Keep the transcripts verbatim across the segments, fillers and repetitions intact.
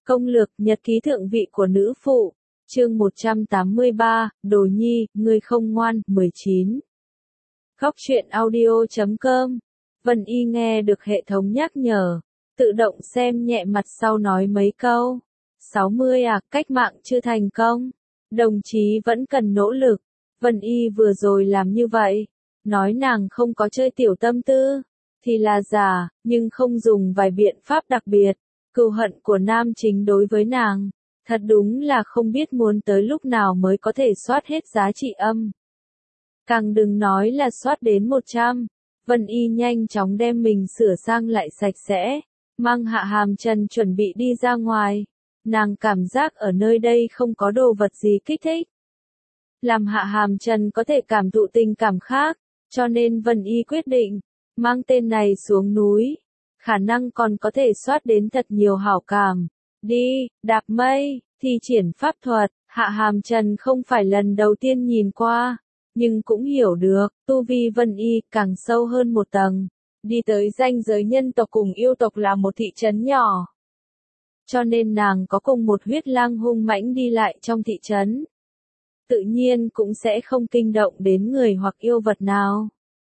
Công lược nhật ký thượng vị của nữ phụ, chương một trăm tám mươi ba, Đồ Nhi, ngươi không ngoan, mười chín. Góc truyện audio chấm com. Vân Y nghe được hệ thống nhắc nhở, tự động xem nhẹ mặt sau nói mấy câu. sáu mươi à, cách mạng chưa thành công. Đồng chí vẫn cần nỗ lực. Vân Y vừa rồi làm như vậy, nói nàng không có chơi tiểu tâm tư, thì là giả, nhưng không dùng vài biện pháp đặc biệt. Cừu hận của nam chính đối với nàng, thật đúng là không biết muốn tới lúc nào mới có thể soát hết giá trị âm. Càng đừng nói là soát đến một trăm. Vân Y nhanh chóng đem mình sửa sang lại sạch sẽ, mang Hạ Hàm Trần chuẩn bị đi ra ngoài. Nàng cảm giác ở nơi đây không có đồ vật gì kích thích, làm Hạ Hàm Trần có thể cảm thụ tình cảm khác, cho nên Vân Y quyết định mang tên này xuống núi. Khả năng còn có thể soát đến thật nhiều hảo cảm. Đi, đạp mây, thi triển pháp thuật. Hạ Hàm Trần không phải lần đầu tiên nhìn qua, nhưng cũng hiểu được, tu vi Vân Y càng sâu hơn một tầng. Đi tới ranh giới nhân tộc cùng yêu tộc là một thị trấn nhỏ, cho nên nàng có cùng một huyết lang hung mãnh đi lại trong thị trấn, tự nhiên cũng sẽ không kinh động đến người hoặc yêu vật nào.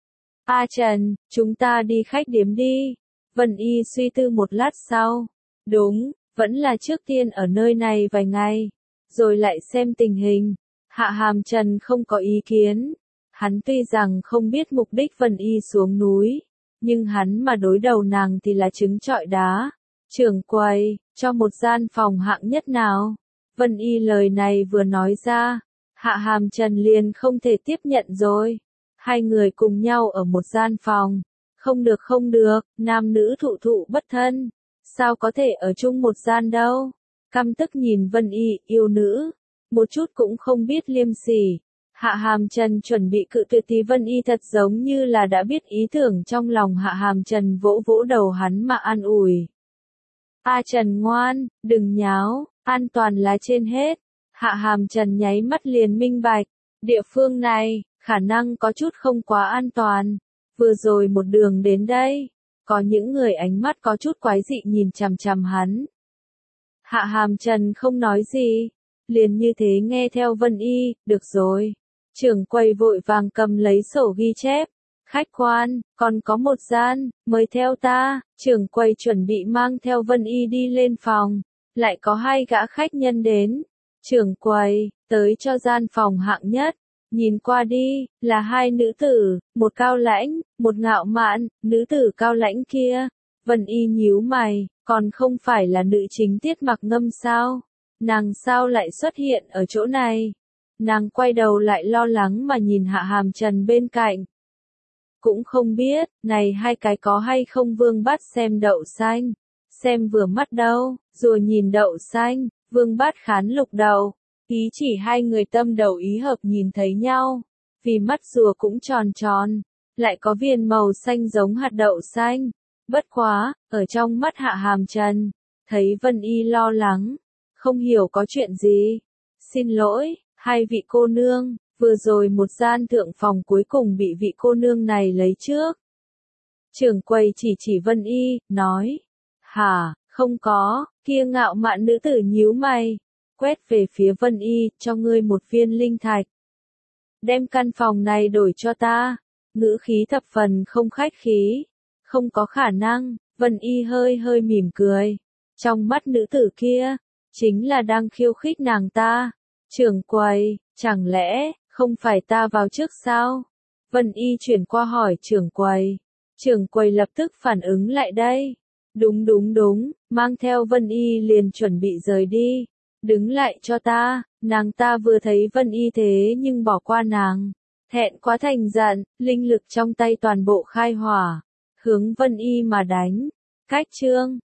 A Trần, chúng ta đi khách điếm đi. Vân Y suy tư một lát sau. Đúng, vẫn là trước tiên ở nơi này vài ngày, rồi lại xem tình hình. Hạ Hàm Trần không có ý kiến. Hắn tuy rằng không biết mục đích Vân Y xuống núi, nhưng hắn mà đối đầu nàng thì là trứng trọi đá. Trưởng quầy, cho một gian phòng hạng nhất nào? Vân Y lời này vừa nói ra, Hạ Hàm Trần liền không thể tiếp nhận rồi. Hai người cùng nhau ở một gian phòng. Không được không được, nam nữ thụ thụ bất thân. Sao có thể ở chung một gian đâu? Căm tức nhìn Vân Y, yêu nữ. Một chút cũng không biết liêm sỉ. Hạ Hàm Trần chuẩn bị cự tuyệt thì Vân Y thật giống như là đã biết ý tưởng trong lòng Hạ Hàm Trần, vỗ vỗ đầu hắn mà an ủi. A Trần ngoan, đừng nháo, an toàn là trên hết. Hạ Hàm Trần nháy mắt liền minh bạch. Địa phương này, khả năng có chút không quá an toàn. Vừa rồi một đường đến đây, có những người ánh mắt có chút quái dị nhìn chằm chằm hắn. Hạ Hàm Trần không nói gì, liền như thế nghe theo Vân Y. Được rồi. Trưởng quầy vội vàng cầm lấy sổ ghi chép. Khách quan, còn có một gian, mời theo ta. Trưởng quầy chuẩn bị mang theo Vân Y đi lên phòng. Lại có hai gã khách nhân đến. Trưởng quầy, tới cho gian phòng hạng nhất. Nhìn qua đi, là hai nữ tử, một cao lãnh, một ngạo mạn. Nữ tử cao lãnh kia, Vân Y nhíu mày, còn không phải là nữ chính Tiết Mặc Ngâm sao? Nàng sao lại xuất hiện ở chỗ này? Nàng quay đầu lại lo lắng mà nhìn Hạ Hàm Trần bên cạnh. Cũng không biết, này hai cái có hay không Vương Bát xem đậu xanh. Xem vừa mắt đâu, rùa nhìn đậu xanh, Vương Bát khán lục đầu. Ý chỉ hai người tâm đầu ý hợp nhìn thấy nhau, vì mắt rùa cũng tròn tròn, lại có viền màu xanh giống hạt đậu xanh. Bất quá, ở trong mắt Hạ Hàm Trần, thấy Vân Y lo lắng, không hiểu có chuyện gì. Xin lỗi, hai vị cô nương, vừa rồi một gian thượng phòng cuối cùng bị vị cô nương này lấy trước. Trưởng quầy chỉ chỉ Vân Y, nói, hả, không có. Kia ngạo mạn nữ tử nhíu mày, quét về phía Vân Y, cho ngươi một viên linh thạch. Đem căn phòng này đổi cho ta. Ngữ khí thập phần không khách khí. Không có khả năng. Vân Y hơi hơi mỉm cười. Trong mắt nữ tử kia, chính là đang khiêu khích nàng ta. Trưởng quầy, chẳng lẽ không phải ta vào trước sao? Vân Y chuyển qua hỏi trưởng quầy. Trưởng quầy lập tức phản ứng lại đây. Đúng đúng đúng, mang theo Vân Y liền chuẩn bị rời đi. Đứng lại cho ta. Nàng ta vừa thấy Vân Y thế nhưng bỏ qua nàng, thẹn quá thành giận, linh lực trong tay toàn bộ khai hỏa, hướng Vân Y mà đánh. Cách chương